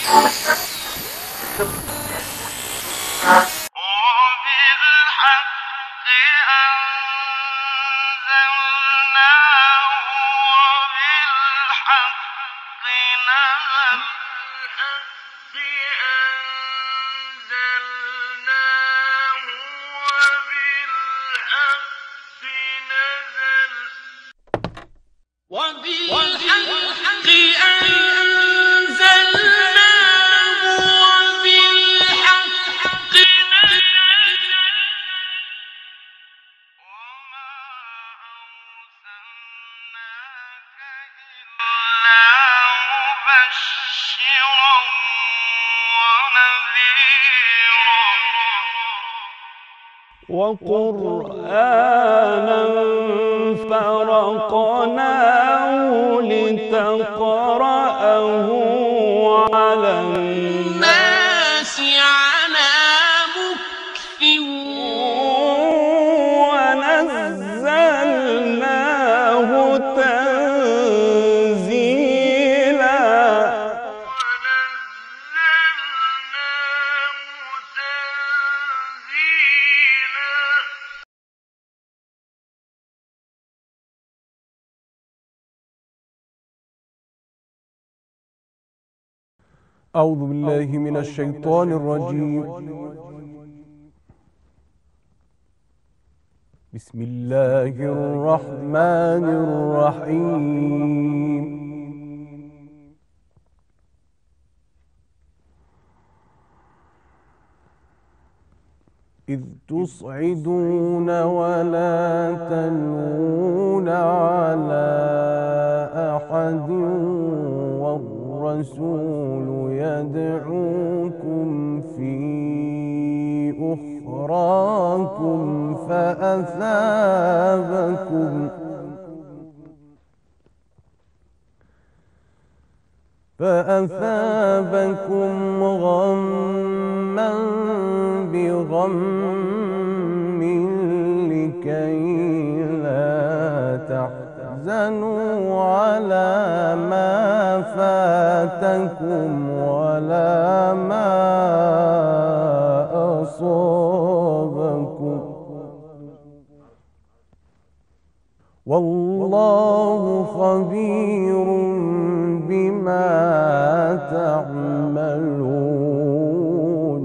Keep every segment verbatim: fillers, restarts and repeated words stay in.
وقرآنا فرقناه لتقرأه على الناس على مكث ونزلناه تنزيلا. أعوذ بالله من الشيطان الرجيم. بسم الله الرحمن الرحيم. إذ تصعدون ولا تلوون على أحد والرسول يدعوكم في أخراكم فأثابكم فأثابكم غما بغم لكي لا تحزنوا على ما فاتكم ولا ما أصابكم والله خبير بما تعملون.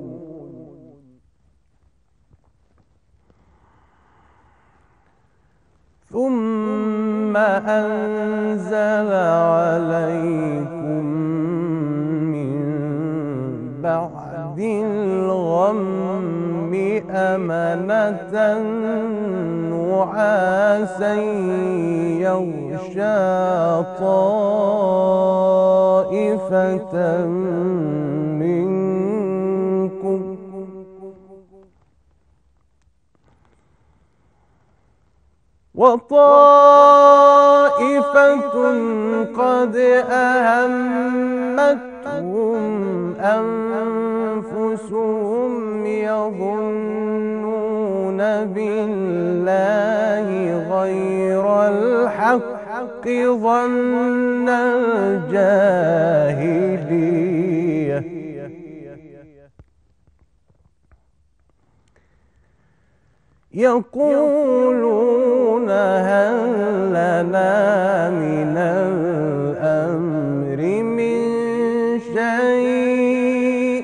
ثم أنزل عليكم من بعد الغم أمنة نعاسا يغشى طائفة منكم وطائفة قد أهمتهم أنفسهم يظنون بالله غير الحق ظن الجاهلية يقولون هل لنا من الأمر من شيء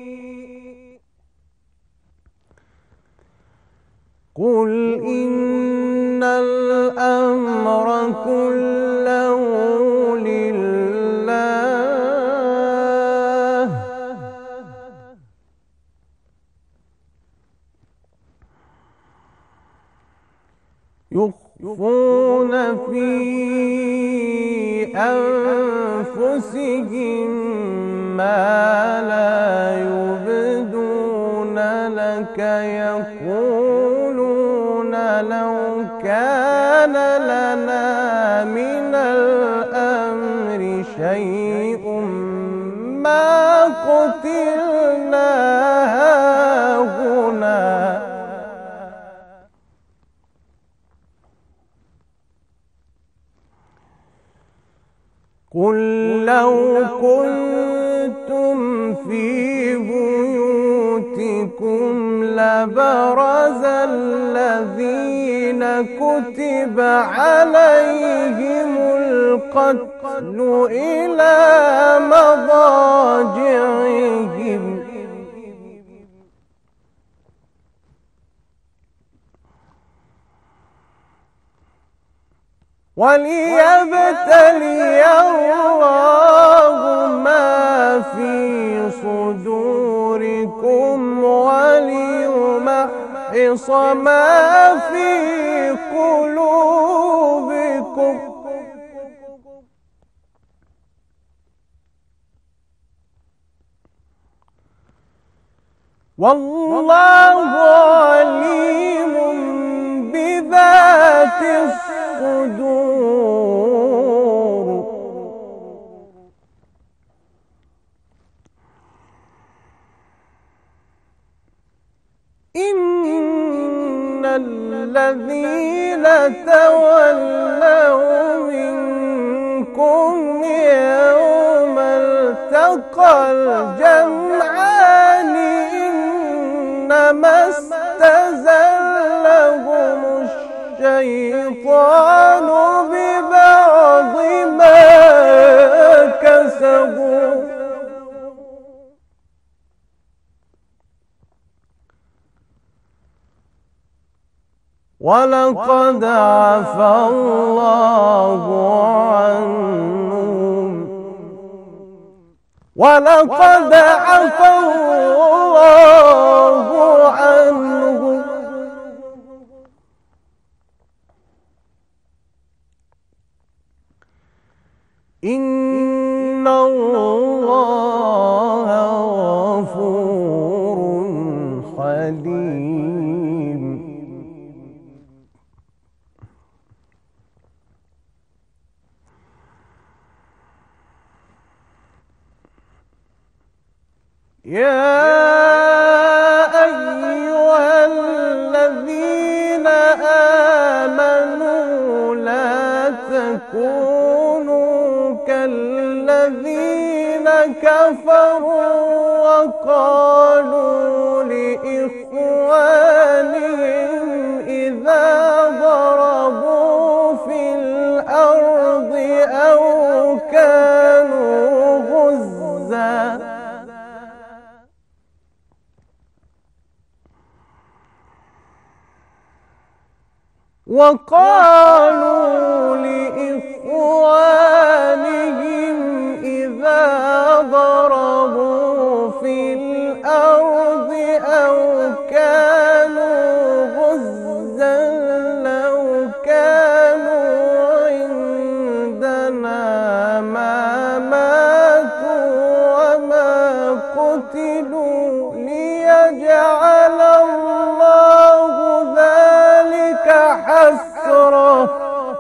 قل إن الأمر كله لله يخفون في أنفسهم ما لا يبدون لك يقولون لو كان لنا من الأمر شيء ما قتلنا هاهنا قل لو كنتم في بيوتكم لبرز الذين كتب عليهم القتل إلى مضاجعهم وليبتلي الله ما في صدوركم وليمحص ما في قلوبكم والله عليم بذات الصدور. إن الذين تولوا منكم يوم التقى الجمعان إنما استزلهم الشيطان ببعض ما كسبوا ولقد عفا الله عنهم ولقد عفا الله عنهم إن الله غفور حليم. يا أيها الذين آمنوا لا تكونوا كالذين كفروا وقالوا لإخوانهم إذا ضربوا في الأرض أو كانوا غزاً وقالوا لإخوانهم إذا ضربوا في الأرض أو كانوا غزاً لو كانوا عندنا ما ماتوا وما قتلوا ليجعل الله ذلك حسرة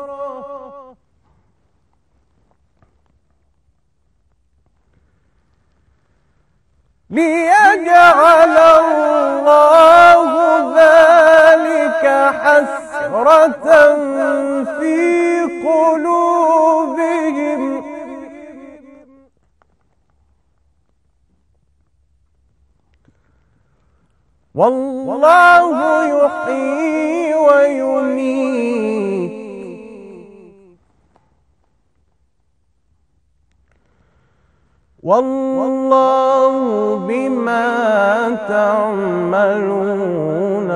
ليجعل الله ذلك حسرة في قلوبهم والله يحيي ويميت والله بما تعملون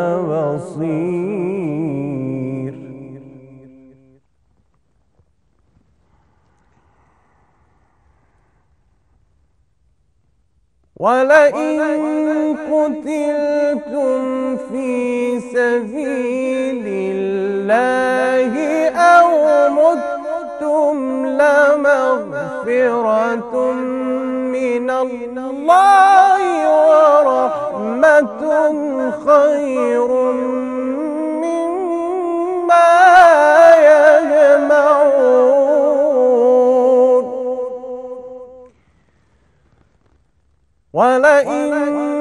بصير. ولئن قتلتم في سبيل الله أو متم لمغفرة من الله ورحمة خير مما يجمعون. ولئن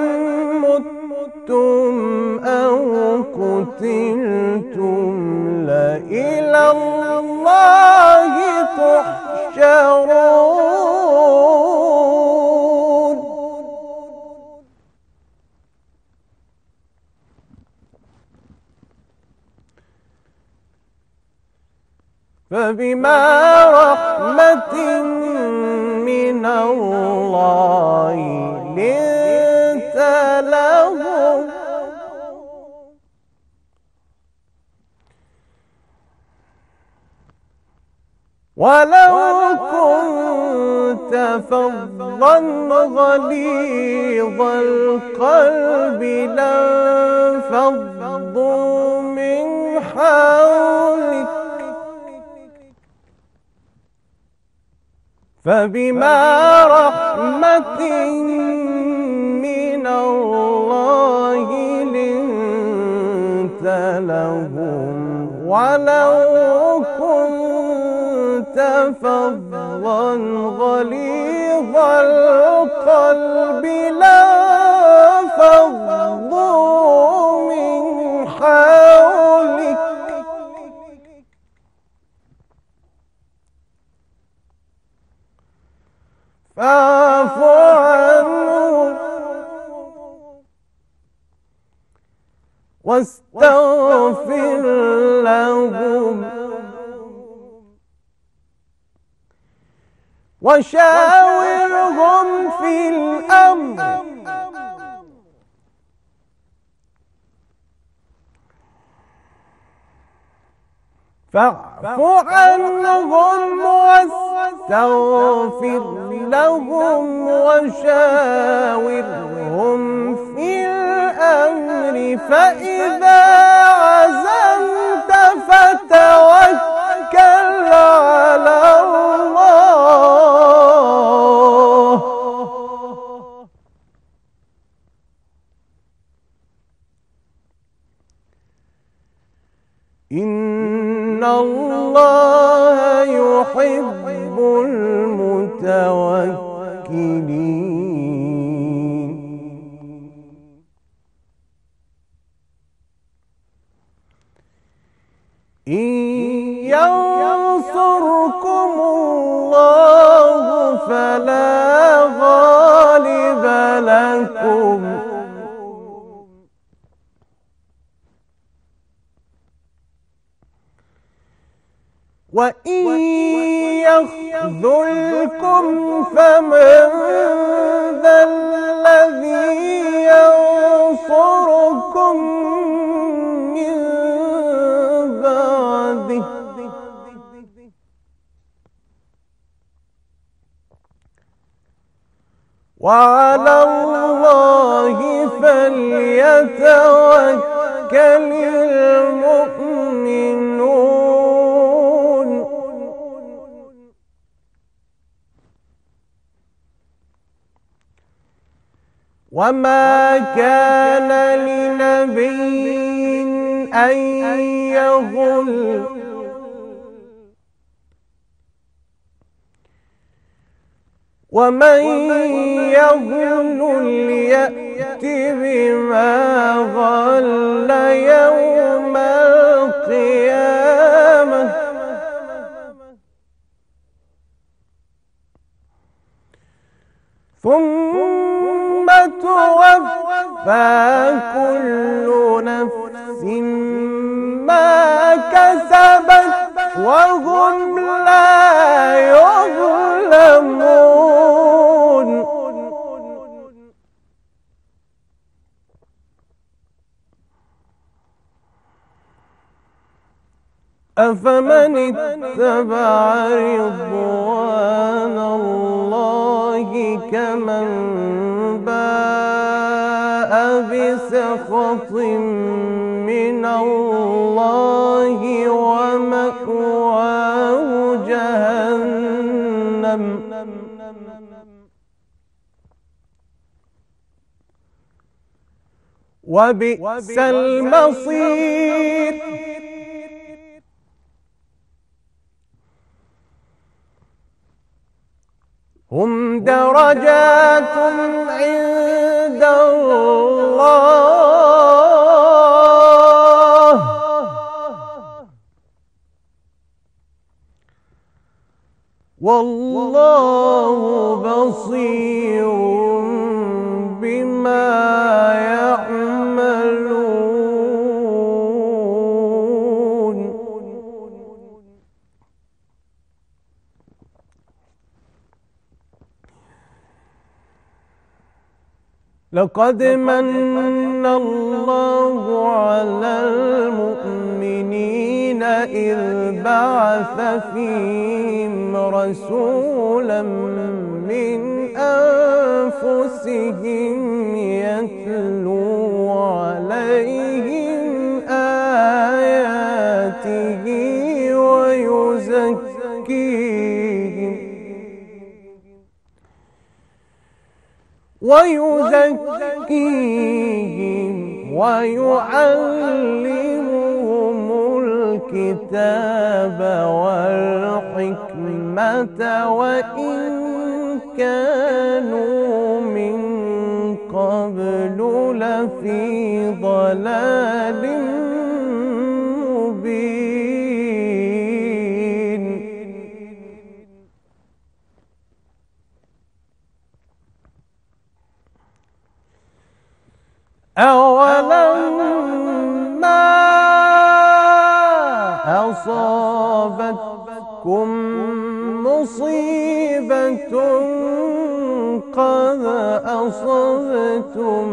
متم أو قتلتم لإلى الله تحشرون. فبما رحمة من الله لنت لهم ولو كنت فظا غليظ القلب لانفضوا من حولك فبما رحمة من الله لنت لهم ولو كنت فظا غليظ القلب لانفضوا من حولك فاعف عنهم واستغفر لهم وشاورهم في الأمر فاعف عنهم واستغفر لهم وشاورهم في الأمر فإذا عزمت فتوكل على الله إن الله يحب المتوكلين إن ينصركم الله فلا غالب لكم وإن يخذلكم فمن ذا الذي ينصركم من بعده وعلى الله فليتوكل المؤمنون وما كان لنبي أن يغل ومن يغل ليأت بما غل يوم القيامة ثم توفى كل نفس ما كسبت وهم لا يظلمون أفمن اتبع رضوان الله كمن باء بسخط من الله ومأواه جهنم وبئس المصير هم درجات عند الله والله بصير بما يعملون لقد من الله على المؤمنين إذ بعث فيهم رسولا من أنفسهم يتلو عليهم آياته ويزكيهم ويزكيهم ويعلمهم الكتاب والحكمة وإن كانوا من قبل لفي ضلال مبين. أولما أصابتكم مصيبة قد أصبتم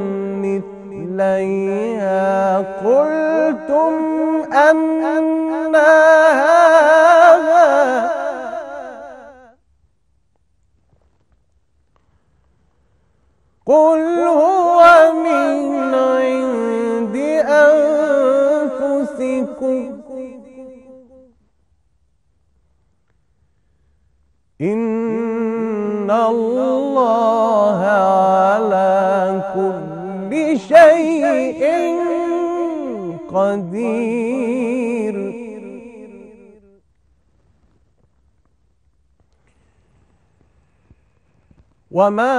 مثليها قلتم أن هذا قل هو من عند أنفسكم إن الله على كل شيء قدير. وما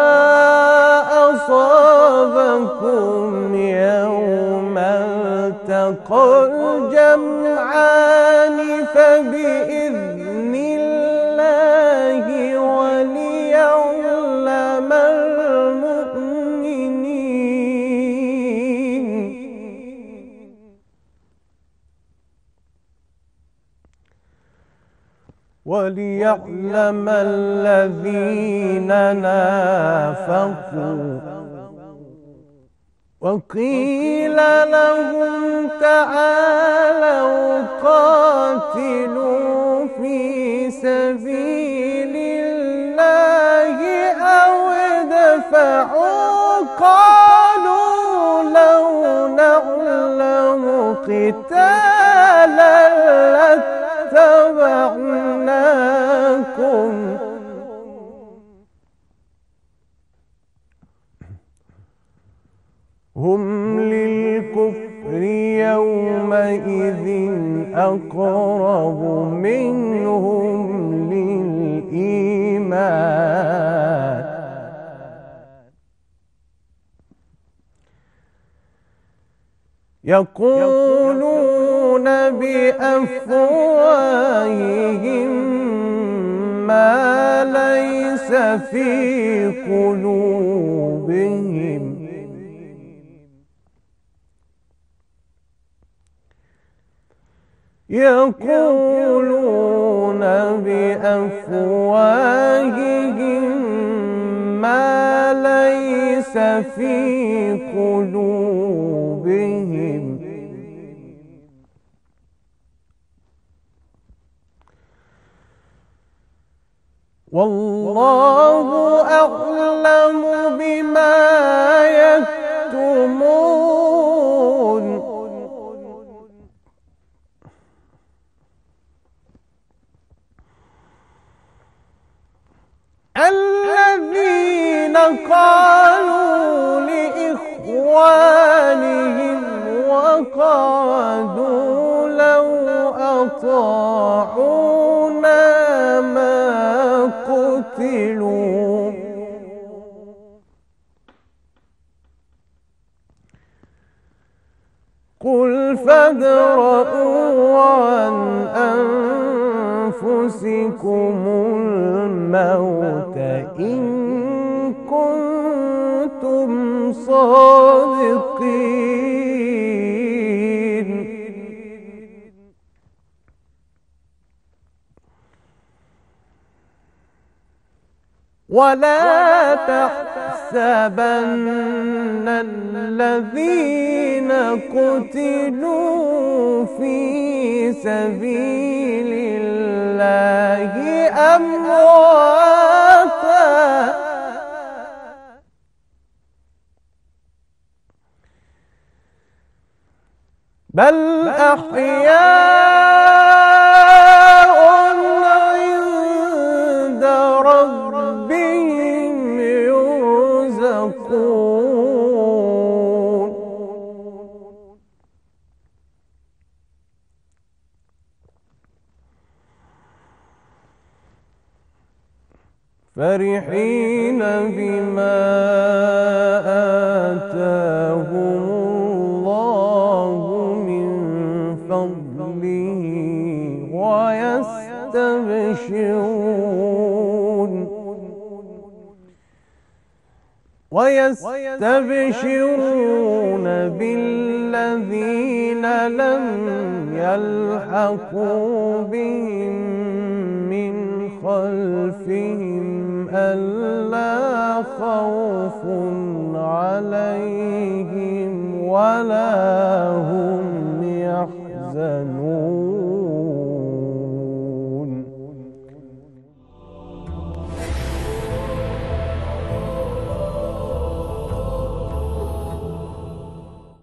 أصابكم يوم التقى الجمعان فبإذن الله وليعلم المؤمنين. وليعلم الذين نافقوا وقيل لهم تعالوا قاتلوا في سبيل الله أو ادفعوا قالوا لو نعلم قتالا لاتبعناكم هم للكفر يومئذ أقرب منهم للإيمان يقولون بأفواههم ما ليس في قلوبهم يقولون بأفواههم ما ليس في قلوبهم والله أعلم بما يكتمون. الذين قالوا لإخوانهم وقعدوا لو أطاعونا ما قتلوا قل فادرءوا عن أنفسكم الموت إن كنتم صادقين. ولا تحسبن الذين قتلوا في سبيل الله أمواتا بل أحياء عند ربهم يرزقون فرحين بما آتاهم الله من فضله ويستبشرون ويستبشرون بالذين لم يلحقوا بهم من خلفهم ألا خوف عليهم ولا هم